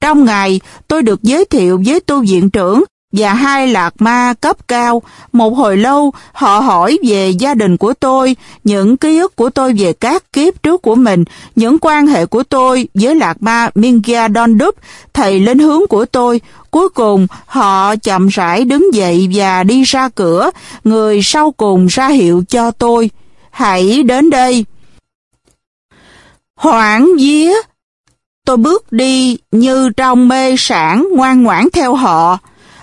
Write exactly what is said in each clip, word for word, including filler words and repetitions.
Trong ngày, tôi được giới thiệu với tu viện trưởng và hai lạc ma cấp cao. Một hồi lâu, họ hỏi về gia đình của tôi, những ký ức của tôi về các kiếp trước của mình, những quan hệ của tôi với lạc ma Mingya Dondup, thầy linh hướng của tôi. Cuối cùng, họ chậm rãi đứng dậy và đi ra cửa. Người sau cùng ra hiệu cho tôi: hãy đến đây. Hoảng vía, tôi bước đi như trong mê sảng, ngoan ngoãn theo họ.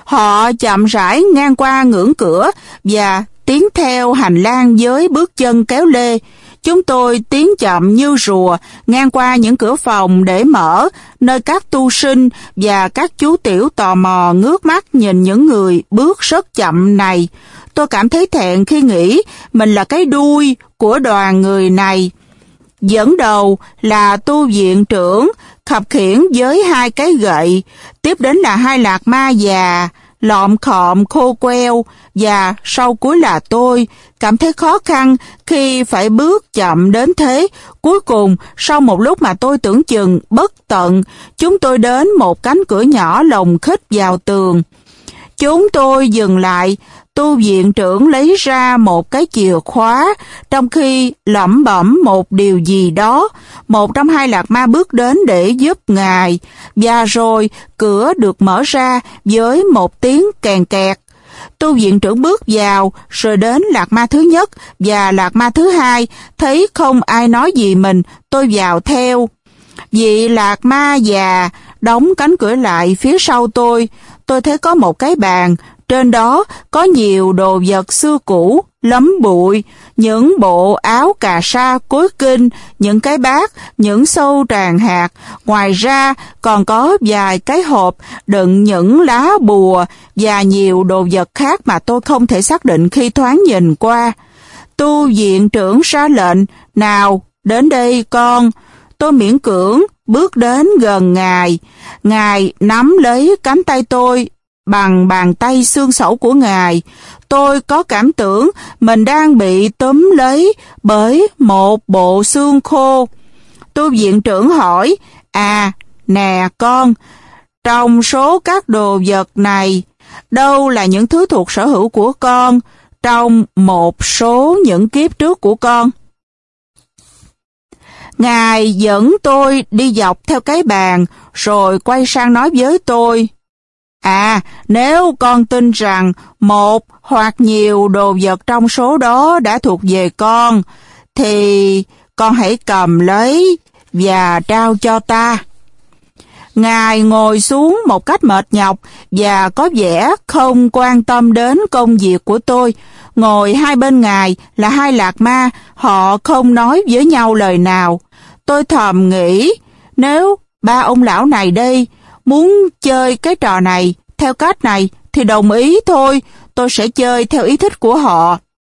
Họ chậm rãi ngang qua ngưỡng cửa và tiến theo hành lang với bước chân kéo lê. Chúng tôi tiến chậm như rùa ngang qua những cửa phòng để mở, nơi các tu sinh và các chú tiểu tò mò ngước mắt nhìn những người bước rất chậm này. Tôi cảm thấy thẹn khi nghĩ mình là cái đuôi của đoàn người này. Dẫn đầu là tu viện trưởng, khập khiễng với hai cái gậy. Tiếp đến là hai lạc ma già, lọm khọm khô queo, và sau cuối là tôi. Cảm thấy khó khăn khi phải bước chậm đến thế. Cuối cùng, sau một lúc mà tôi tưởng chừng bất tận, chúng tôi đến một cánh cửa nhỏ lồng khít vào tường. Chúng tôi dừng lại. Tu viện trưởng lấy ra một cái chìa khóa, trong khi lẩm bẩm một điều gì đó. Một trong hai lạc ma bước đến để giúp ngài, và rồi cửa được mở ra với một tiếng kèn kẹt. Tu viện trưởng bước vào, rồi đến lạc ma thứ nhất và lạc ma thứ hai. Thấy không ai nói gì mình, tôi vào theo. Vị lạc ma già đóng cánh cửa lại phía sau tôi. Tôi thấy có một cái bàn, trên đó có nhiều đồ vật xưa cũ, lấm bụi, những bộ áo cà sa cối kinh, những cái bát, những xâu tràng hạt. Ngoài ra còn có vài cái hộp đựng những lá bùa và nhiều đồ vật khác mà tôi không thể xác định khi thoáng nhìn qua. Tu viện trưởng ra lệnh: nào, đến đây con. Tôi miễn cưỡng bước đến gần ngài. Ngài nắm lấy cánh tay tôi bằng bàn tay xương sẩu của ngài. Tôi có cảm tưởng mình đang bị túm lấy bởi một bộ xương khô. Tu viện trưởng hỏi: à, nè con, trong số các đồ vật này, đâu là những thứ thuộc sở hữu của con trong một số những kiếp trước của con? Ngài dẫn tôi đi dọc theo cái bàn, rồi quay sang nói với tôi: à, nếu con tin rằng một hoặc nhiều đồ vật trong số đó đã thuộc về con, thì con hãy cầm lấy và trao cho ta. Ngài ngồi xuống một cách mệt nhọc và có vẻ không quan tâm đến công việc của tôi. Ngồi hai bên ngài là hai lạc ma, họ không nói với nhau lời nào. Tôi thầm nghĩ, nếu ba ông lão này đây muốn chơi cái trò này theo cách này thì đồng ý thôi, tôi sẽ chơi theo ý thích của họ.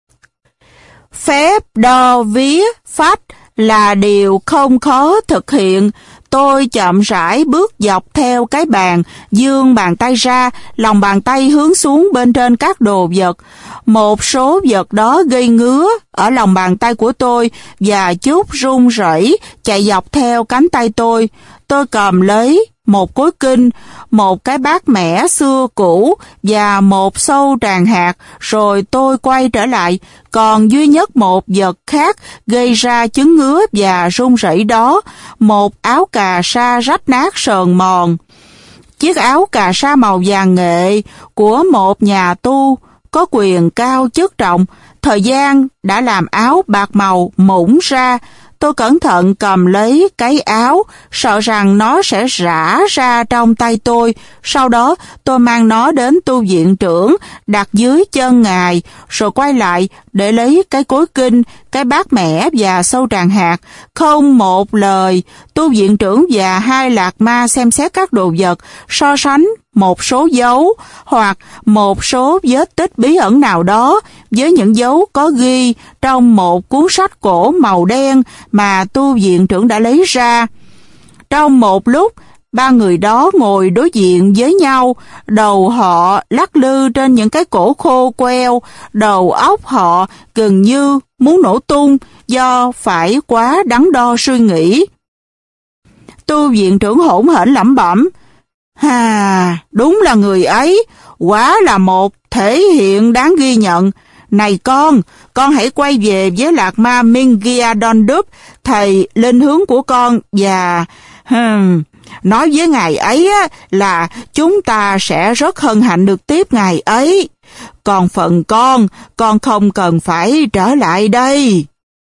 Phép đo vía phách là điều không khó thực hiện. Tôi chậm rãi bước dọc theo cái bàn, giương bàn tay ra, lòng bàn tay hướng xuống bên trên các đồ vật. Một số vật đó gây ngứa ở lòng bàn tay của tôi và chút run rẩy chạy dọc theo cánh tay tôi. Tôi cầm lấy một cối kinh, một cái bát mẻ xưa cũ và một xâu tràng hạt, rồi tôi quay trở lại. Còn duy nhất một vật khác gây ra chứng ngứa và run rẩy đó, một áo cà sa rách nát sờn mòn. Chiếc áo cà sa màu vàng nghệ của một nhà tu có quyền cao chức trọng. Thời gian đã làm áo bạc màu mũng ra. Tôi cẩn thận cầm lấy cái áo, sợ rằng nó sẽ rã ra trong tay tôi. Sau đó tôi mang nó đến tu viện trưởng, đặt dưới chân ngài, rồi quay lại để lấy cái cối kinh, cái bát mẻ và xâu tràng hạt. Không một lời, tu viện trưởng và hai lạc ma xem xét các đồ vật, so sánh một số dấu hoặc một số vết tích bí ẩn nào đó với những dấu có ghi trong một cuốn sách cổ màu đen mà tu viện trưởng đã lấy ra. Trong một lúc, ba người đó ngồi đối diện với nhau, đầu họ lắc lư trên những cái cổ khô queo, đầu óc họ gần như muốn nổ tung do phải quá đắn đo suy nghĩ. Tu viện trưởng hỗn hển lẩm bẩm: Ha, đúng là người ấy, quả là một thể hiện đáng ghi nhận. Này con, con hãy quay về với Lạc Ma Mingia Dondup, thầy linh hướng của con, và hmm, nói với ngài ấy á, là chúng ta sẽ rất hân hạnh được tiếp ngài ấy. Còn phần con, con không cần phải trở lại đây.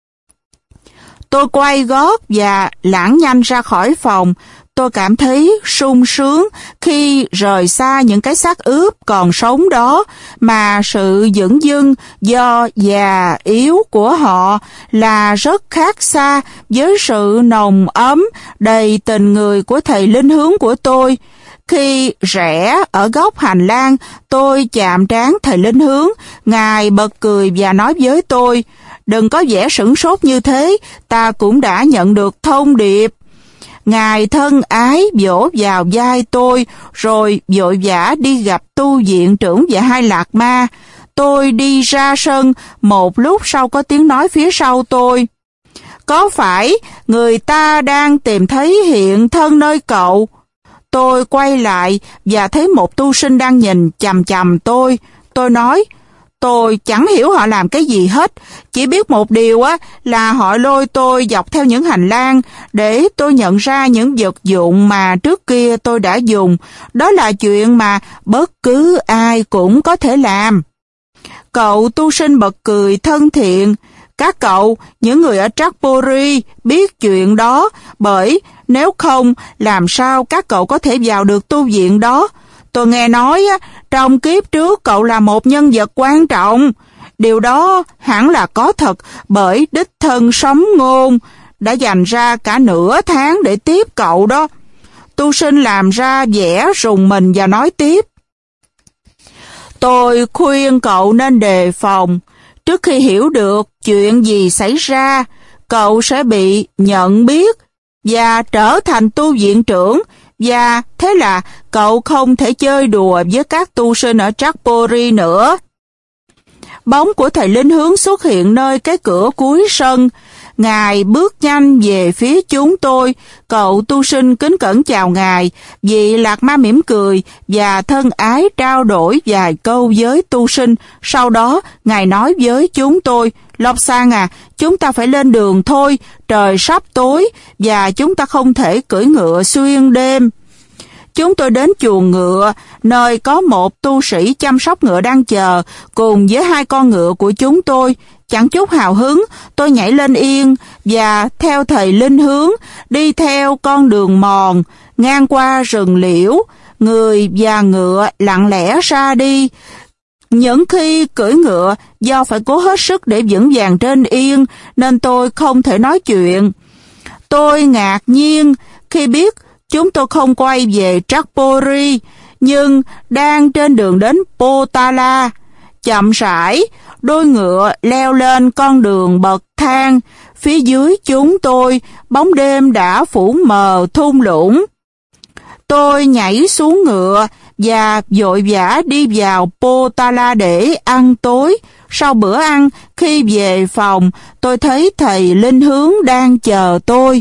Tôi quay gót và lãng nhanh ra khỏi phòng. Tôi cảm thấy sung sướng khi rời xa những cái xác ướp còn sống đó, mà sự dửng dưng do già yếu của họ là rất khác xa với sự nồng ấm đầy tình người của thầy linh hướng của tôi. Khi rẽ ở góc hành lang, tôi chạm trán thầy linh hướng. Ngài bật cười và nói với tôi, đừng có vẻ sửng sốt như thế, ta cũng đã nhận được thông điệp. Ngài thân ái vỗ vào vai tôi, rồi vội vã đi gặp tu viện trưởng và hai lạc ma. Tôi đi ra sân, một lúc sau có tiếng nói phía sau tôi. Có phải người ta đang tìm thấy hiện thân nơi cậu? Tôi quay lại và thấy một tu sinh đang nhìn chằm chằm tôi. Tôi nói, tôi chẳng hiểu họ làm cái gì hết, chỉ biết một điều á là họ lôi tôi dọc theo những hành lang để tôi nhận ra những vật dụng mà trước kia tôi đã dùng. Đó là chuyện mà bất cứ ai cũng có thể làm. Cậu tu sinh bật cười thân thiện. Các cậu, những người ở Trapori, biết chuyện đó, bởi nếu không, làm sao các cậu có thể vào được tu viện đó? Tôi nghe nói, trong kiếp trước cậu là một nhân vật quan trọng. Điều đó hẳn là có thật, bởi đích thân Sống Ngôn đã dành ra cả nửa tháng để tiếp cậu đó. Tu sinh làm ra vẻ rùng mình và nói tiếp. Tôi khuyên cậu nên đề phòng. Trước khi hiểu được chuyện gì xảy ra, cậu sẽ bị nhận biết và trở thành tu viện trưởng, và thế là cậu không thể chơi đùa với các tu sinh ở Trapori nữa. Bóng của thầy linh hướng xuất hiện nơi cái cửa cuối sân. Ngài bước nhanh về phía chúng tôi. Cậu tu sinh kính cẩn chào ngài. Vị lạc ma mỉm cười và thân ái trao đổi vài câu với tu sinh. Sau đó, ngài nói với chúng tôi, Lobsang à, chúng ta phải lên đường thôi. Trời sắp tối và chúng ta không thể cưỡi ngựa xuyên đêm. Chúng tôi đến chuồng ngựa, nơi có một tu sĩ chăm sóc ngựa đang chờ, cùng với hai con ngựa của chúng tôi. Chẳng chút hào hứng, tôi nhảy lên yên và theo thầy linh hướng, đi theo con đường mòn, ngang qua rừng liễu. Người và ngựa lặng lẽ ra đi. Những khi cưỡi ngựa, do phải cố hết sức để vững vàng trên yên, nên tôi không thể nói chuyện. Tôi ngạc nhiên khi biết chúng tôi không quay về Trapori, nhưng đang trên đường đến Potala. Chậm rãi, đôi ngựa leo lên con đường bậc thang. Phía dưới chúng tôi, bóng đêm đã phủ mờ thung lũng. Tôi nhảy xuống ngựa và vội vã đi vào Potala để ăn tối. Sau bữa ăn, khi về phòng, tôi thấy thầy linh hướng đang chờ tôi.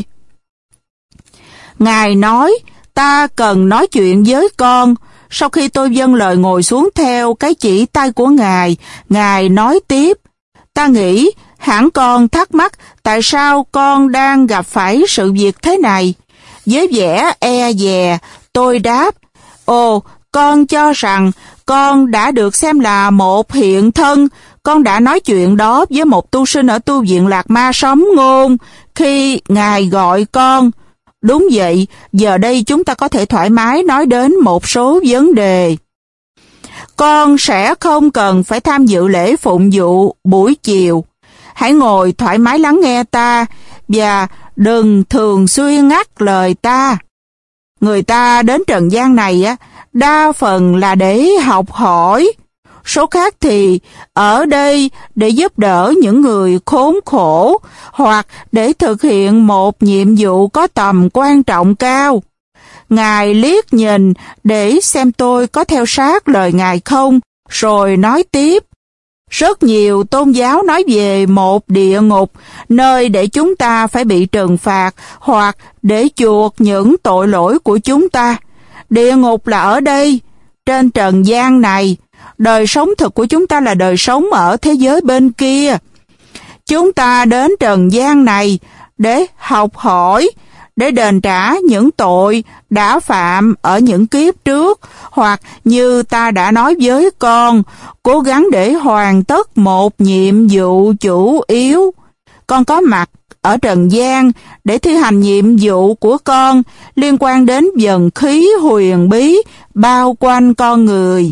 Ngài nói, ta cần nói chuyện với con. Sau khi tôi vâng lời ngồi xuống theo cái chỉ tay của Ngài, Ngài nói tiếp, ta nghĩ hẳn con thắc mắc tại sao con đang gặp phải sự việc thế này. Với vẻ e dè, tôi đáp, ồ, con cho rằng con đã được xem là một hiện thân. Con đã nói chuyện đó với một tu sinh ở tu viện Lạc Ma Sống Ngôn khi Ngài gọi con. Đúng vậy, giờ đây chúng ta có thể thoải mái nói đến một số vấn đề. Con sẽ không cần phải tham dự lễ phụng vụ buổi chiều. Hãy ngồi thoải mái lắng nghe ta và đừng thường xuyên ngắt lời ta. Người ta đến trần gian này á, đa phần là để học hỏi. Số khác thì ở đây để giúp đỡ những người khốn khổ hoặc để thực hiện một nhiệm vụ có tầm quan trọng cao. Ngài liếc nhìn để xem tôi có theo sát lời Ngài không, rồi nói tiếp. Rất nhiều tôn giáo nói về một địa ngục, nơi để chúng ta phải bị trừng phạt hoặc để chuộc những tội lỗi của chúng ta. địa ngục là ở đây, trên trần gian này. Đời sống thực của chúng ta là đời sống ở thế giới bên kia. Chúng ta đến trần gian này để học hỏi, để đền trả những tội đã phạm ở những kiếp trước, hoặc như ta đã nói với con, cố gắng để hoàn tất một nhiệm vụ chủ yếu. Con có mặt ở trần gian để thi hành nhiệm vụ của con liên quan đến dần khí huyền bí bao quanh con người.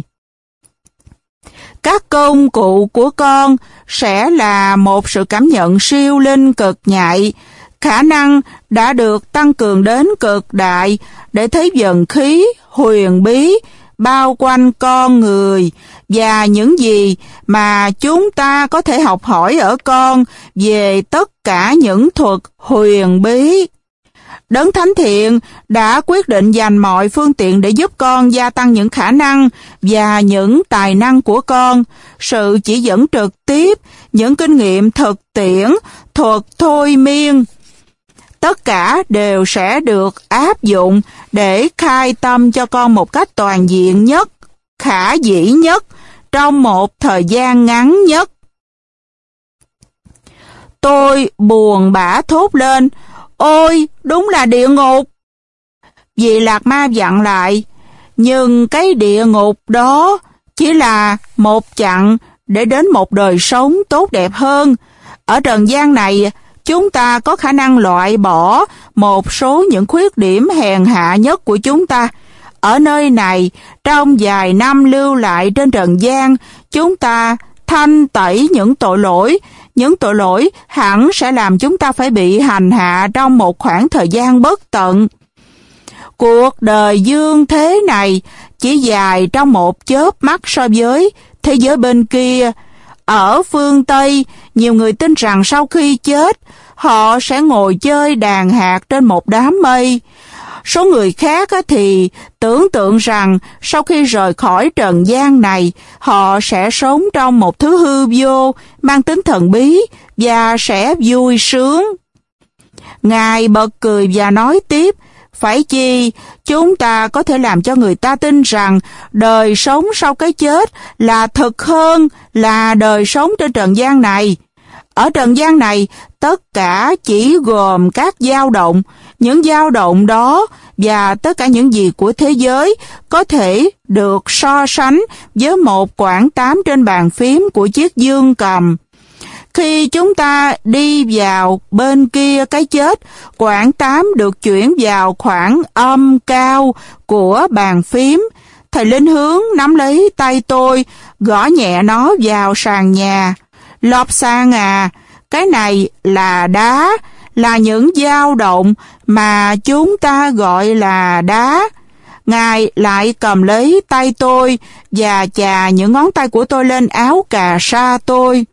Các công cụ của con sẽ là một sự cảm nhận siêu linh cực nhạy, khả năng đã được tăng cường đến cực đại để thấy dần khí huyền bí bao quanh con người và những gì mà chúng ta có thể học hỏi ở con về tất cả những thuật huyền bí. Đấng Thánh Thiện đã quyết định dành mọi phương tiện để giúp con gia tăng những khả năng và những tài năng của con. Sự chỉ dẫn trực tiếp, những kinh nghiệm thực tiễn, thuật thôi miên, tất cả đều sẽ được áp dụng để khai tâm cho con một cách toàn diện nhất, khả dĩ nhất, trong một thời gian ngắn nhất. Tôi buồn bã thốt lên, ôi, đúng là địa ngục. Vị Lạc Ma dặn lại, nhưng cái địa ngục đó chỉ là một chặng để đến một đời sống tốt đẹp hơn. Ở trần gian này, chúng ta có khả năng loại bỏ một số những khuyết điểm hèn hạ nhất của chúng ta. Ở nơi này, trong vài năm lưu lại trên trần gian, chúng ta thanh tẩy những tội lỗi. Những tội lỗi hẳn sẽ làm chúng ta phải bị hành hạ trong một khoảng thời gian bất tận. Cuộc đời dương thế này chỉ dài trong một chớp mắt so với thế giới bên kia. Ở phương Tây, nhiều người tin rằng sau khi chết, họ sẽ ngồi chơi đàn hạt trên một đám mây. Số người khác thì tưởng tượng rằng sau khi rời khỏi trần gian này, họ sẽ sống trong một thứ hư vô, mang tính thần bí và sẽ vui sướng. Ngài bật cười và nói tiếp, phải chi chúng ta có thể làm cho người ta tin rằng đời sống sau cái chết là thực hơn là đời sống trên trần gian này. Ở trần gian này, tất cả chỉ gồm các dao động. Những dao động đó và tất cả những gì của thế giới có thể được so sánh với một quãng tám trên bàn phím của chiếc dương cầm. Khi chúng ta đi vào bên kia cái chết, quãng tám được chuyển vào khoảng âm cao của bàn phím. Thầy Linh Hướng nắm lấy tay tôi, gõ nhẹ nó vào sàn nhà. Lobsang à, cái này là đá, là những dao động mà chúng ta gọi là đá. Ngài lại cầm lấy tay tôi và chà những ngón tay của tôi lên áo cà sa tôi.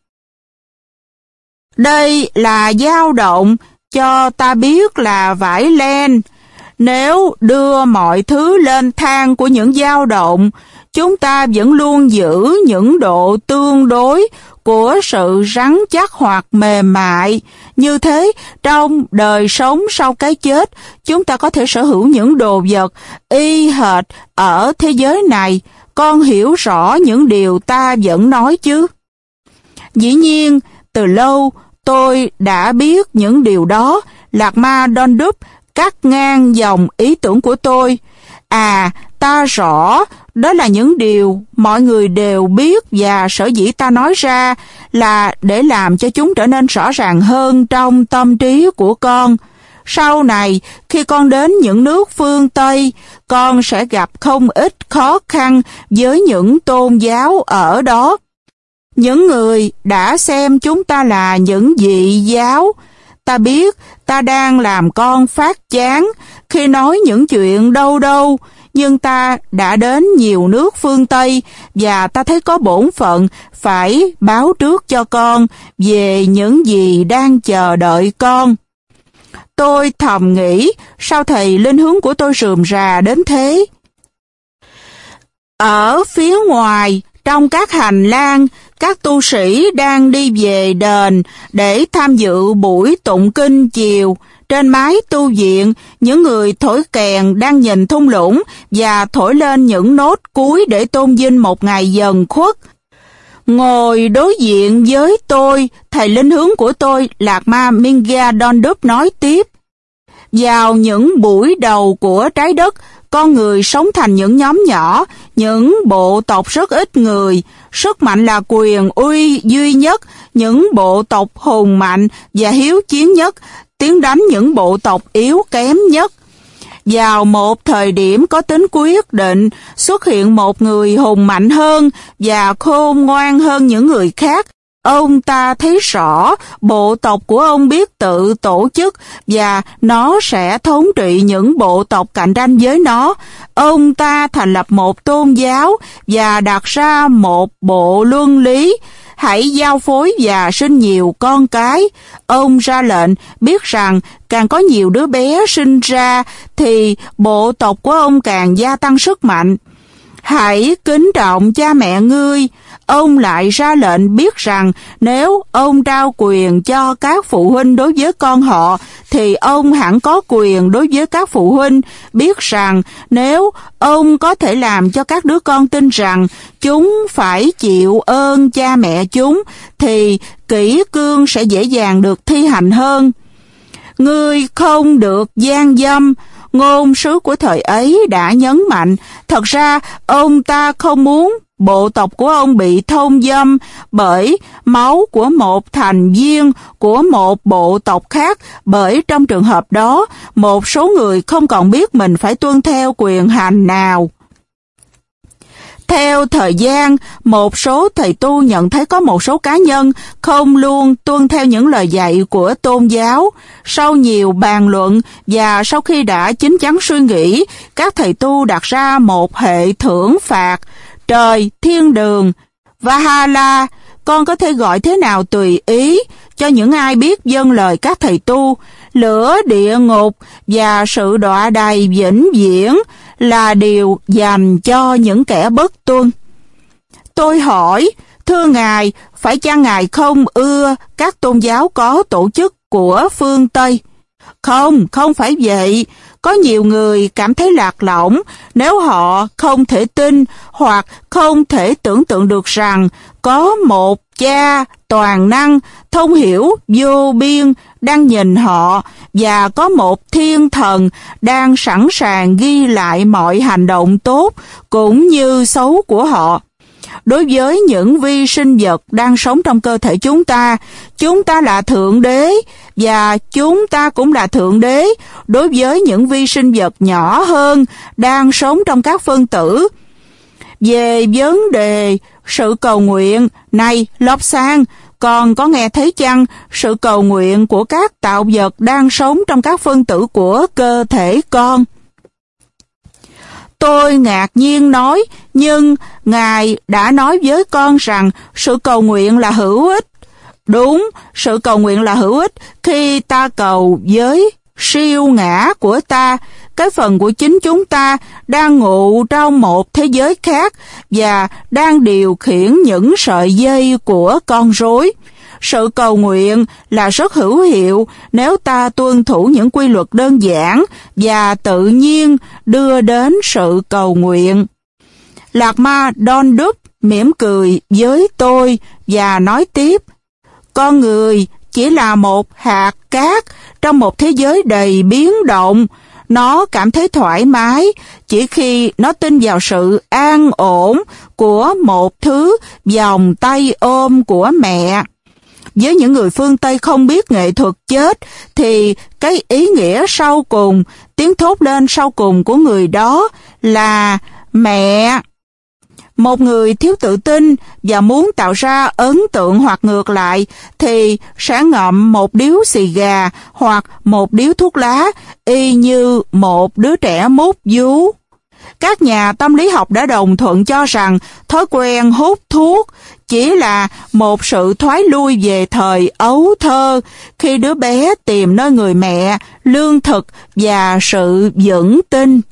Đây là dao động cho ta biết là vải len. Nếu đưa mọi thứ lên thang của những dao động, chúng ta vẫn luôn giữ những độ tương đối của sự rắn chắc hoặc mềm mại. Như thế, trong đời sống sau cái chết, chúng ta có thể sở hữu những đồ vật y hệt ở thế giới này. Con hiểu rõ những điều ta vẫn nói chứ? Dĩ nhiên, từ lâu tôi đã biết những điều đó. Lạc Ma Dondup cắt ngang dòng ý tưởng của tôi. À, ta rõ, đó là những điều mọi người đều biết và sở dĩ ta nói ra là để làm cho chúng trở nên rõ ràng hơn trong tâm trí của con. Sau này, khi con đến những nước phương Tây, con sẽ gặp không ít khó khăn với những tôn giáo ở đó. Những người đã xem chúng ta là những dị giáo. Ta biết ta đang làm con phát chán khi nói những chuyện đâu đâu, nhưng ta đã đến nhiều nước phương Tây và ta thấy có bổn phận phải báo trước cho con về những gì đang chờ đợi con. Tôi thầm nghĩ, sao thầy Linh Hướng của tôi rườm rà đến thế? Ở phía ngoài, trong các hành lang, các tu sĩ đang đi về đền để tham dự buổi tụng kinh chiều. Trên mái tu viện, những người thổi kèn đang nhìn thung lũng và thổi lên những nốt cuối để tôn vinh một ngày dần khuất. Ngồi đối diện với tôi, thầy linh hướng của tôi, Lạc Ma Mingya Dondup nói tiếp. Vào những buổi đầu của trái đất, con người sống thành những nhóm nhỏ, những bộ tộc rất ít người. Sức mạnh là quyền uy duy nhất, những bộ tộc hùng mạnh và hiếu chiến nhất, tiến đánh những bộ tộc yếu kém nhất. Vào một thời điểm có tính quyết định, xuất hiện một người hùng mạnh hơn và khôn ngoan hơn những người khác. Ông ta thấy rõ bộ tộc của ông biết tự tổ chức và nó sẽ thống trị những bộ tộc cạnh tranh với nó. Ông ta thành lập một tôn giáo và đặt ra một bộ luân lý. Hãy giao phối và sinh nhiều con cái. Ông ra lệnh biết rằng càng có nhiều đứa bé sinh ra thì bộ tộc của ông càng gia tăng sức mạnh. Hãy kính trọng cha mẹ ngươi. Ông lại ra lệnh biết rằng nếu ông trao quyền cho các phụ huynh đối với con họ, thì ông hẳn có quyền đối với các phụ huynh. Biết rằng nếu ông có thể làm cho các đứa con tin rằng chúng phải chịu ơn cha mẹ chúng, thì kỷ cương sẽ dễ dàng được thi hành hơn. Ngươi không được gian dâm. Ngôn sứ của thời ấy đã nhấn mạnh, thật ra ông ta không muốn bộ tộc của ông bị thông dâm bởi máu của một thành viên của một bộ tộc khác, bởi trong trường hợp đó, một số người không còn biết mình phải tuân theo quyền hành nào. Theo thời gian, một số thầy tu nhận thấy có một số cá nhân không luôn tuân theo những lời dạy của tôn giáo. Sau nhiều bàn luận và sau khi đã chín chắn suy nghĩ, các thầy tu đặt ra một hệ thưởng phạt. Trời, thiên đường, Valhalla, con có thể gọi thế nào tùy ý, cho những ai biết vâng lời các thầy tu. Lửa địa ngục và sự đọa đầy vĩnh viễn là điều dành cho những kẻ bất tuân. Tôi hỏi, thưa Ngài, phải chăng Ngài không ưa các tôn giáo có tổ chức của phương Tây? Không, không phải vậy. Có nhiều người cảm thấy lạc lõng nếu họ không thể tin hoặc không thể tưởng tượng được rằng có một cha toàn năng, thông hiểu vô biên đang nhìn họ và có một thiên thần đang sẵn sàng ghi lại mọi hành động tốt cũng như xấu của họ. Đối với những vi sinh vật đang sống trong cơ thể chúng ta, chúng ta là Thượng Đế và chúng ta cũng là Thượng Đế đối với những vi sinh vật nhỏ hơn đang sống trong các phân tử. Về vấn đề sự cầu nguyện, này Lobsang, con có nghe thấy chăng sự cầu nguyện của các tạo vật đang sống trong các phân tử của cơ thể con? Tôi ngạc nhiên nói, nhưng Ngài đã nói với con rằng sự cầu nguyện là hữu ích. Đúng, sự cầu nguyện là hữu ích khi ta cầu với siêu ngã của ta, cái phần của chính chúng ta đang ngụ trong một thế giới khác và đang điều khiển những sợi dây của con rối. Sự cầu nguyện là rất hữu hiệu nếu ta tuân thủ những quy luật đơn giản và tự nhiên đưa đến sự cầu nguyện. Lạc Ma Dondup mỉm cười với tôi và nói tiếp, con người chỉ là một hạt cát trong một thế giới đầy biến động. Nó cảm thấy thoải mái chỉ khi nó tin vào sự an ổn của một thứ vòng tay ôm của mẹ. Với những người phương Tây không biết nghệ thuật chết, thì cái ý nghĩa sau cùng, tiếng thốt lên sau cùng của người đó là mẹ. Một người thiếu tự tin và muốn tạo ra ấn tượng hoặc ngược lại thì sẽ ngậm một điếu xì gà hoặc một điếu thuốc lá y như một đứa trẻ mút vú. Các nhà tâm lý học đã đồng thuận cho rằng thói quen hút thuốc chỉ là một sự thoái lui về thời ấu thơ, khi đứa bé tìm nơi người mẹ, lương thực và sự vững tin.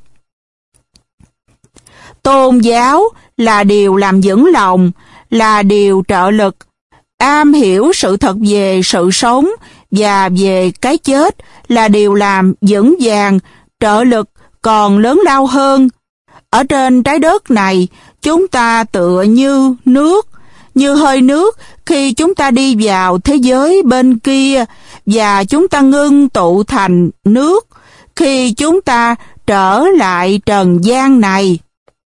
Tôn giáo là điều làm vững lòng, là điều trợ lực, am hiểu sự thật về sự sống và về cái chết là điều làm vững vàng, trợ lực còn lớn lao hơn. Ở trên trái đất này, chúng ta tựa như nước, như hơi nước khi chúng ta đi vào thế giới bên kia, và chúng ta ngưng tụ thành nước khi chúng ta trở lại trần gian này.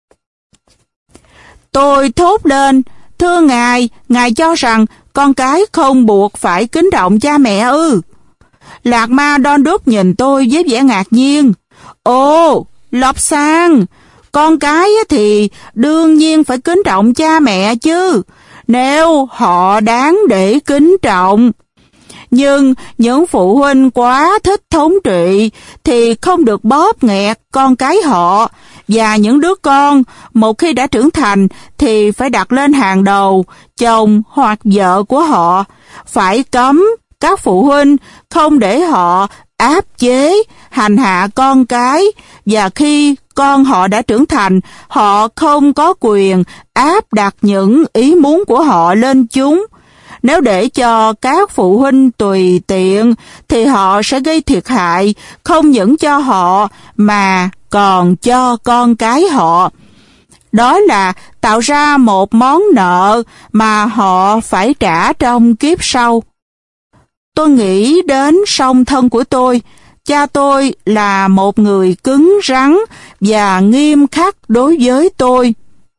Tôi thốt lên, thưa Ngài, Ngài cho rằng con cái không buộc phải kính trọng cha mẹ ư? Lạc Ma Đon Đúc nhìn tôi với vẻ ngạc nhiên. Ồ, Lobsang, con cái thì đương nhiên phải kính trọng cha mẹ chứ, nếu họ đáng để kính trọng. Nhưng những phụ huynh quá thích thống trị thì không được bóp nghẹt con cái họ, và những đứa con một khi đã trưởng thành thì phải đặt lên hàng đầu chồng hoặc vợ của họ. Phải cấm các phụ huynh không để họ áp chế, hành hạ con cái, và khi con họ đã trưởng thành, họ không có quyền áp đặt những ý muốn của họ lên chúng. Nếu để cho các phụ huynh tùy tiện, thì họ sẽ gây thiệt hại không những cho họ mà còn cho con cái họ. Đó là tạo ra một món nợ mà họ phải trả trong kiếp sau. Tôi nghĩ đến song thân của tôi. Cha tôi là một người cứng rắn và nghiêm khắc đối với tôi.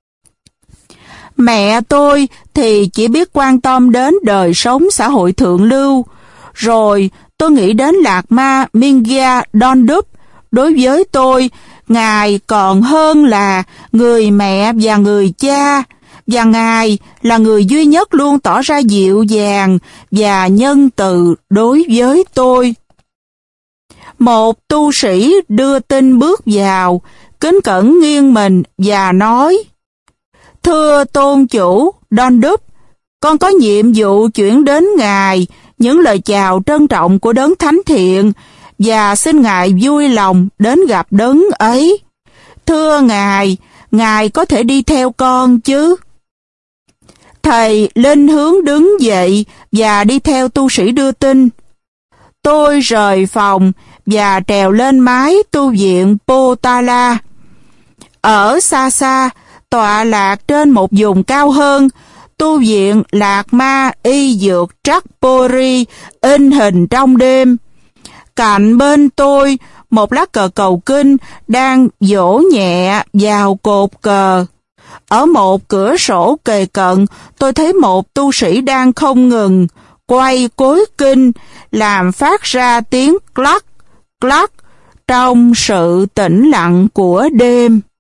Mẹ tôi thì chỉ biết quan tâm đến đời sống xã hội thượng lưu. Rồi tôi nghĩ đến Lạc Ma Mingya Đon Đúc. Đối với tôi, Ngài còn hơn là người mẹ và người cha, và Ngài là người duy nhất luôn tỏ ra dịu dàng và nhân từ đối với tôi. Một tu sĩ đưa tin bước vào, kính cẩn nghiêng mình và nói: Thưa tôn chủ Đon Đúc, con có nhiệm vụ chuyển đến Ngài những lời chào trân trọng của đấng thánh thiện, và xin Ngài vui lòng đến gặp đấng ấy. Thưa Ngài, Ngài có thể đi theo con chứ? Thầy linh hướng đứng dậy và đi theo tu sĩ đưa tin. Tôi rời phòng và trèo lên mái tu viện Potala. Ở xa xa, tọa lạc trên một vùng cao hơn, tu viện Lạc Ma Y Dược Trakpori in hình trong đêm. Cạnh bên tôi, một lá cờ cầu kinh đang vỗ nhẹ vào cột cờ. Ở một cửa sổ kề cận, tôi thấy một tu sĩ đang không ngừng quay cối kinh, làm phát ra tiếng clac, clac trong sự tĩnh lặng của đêm.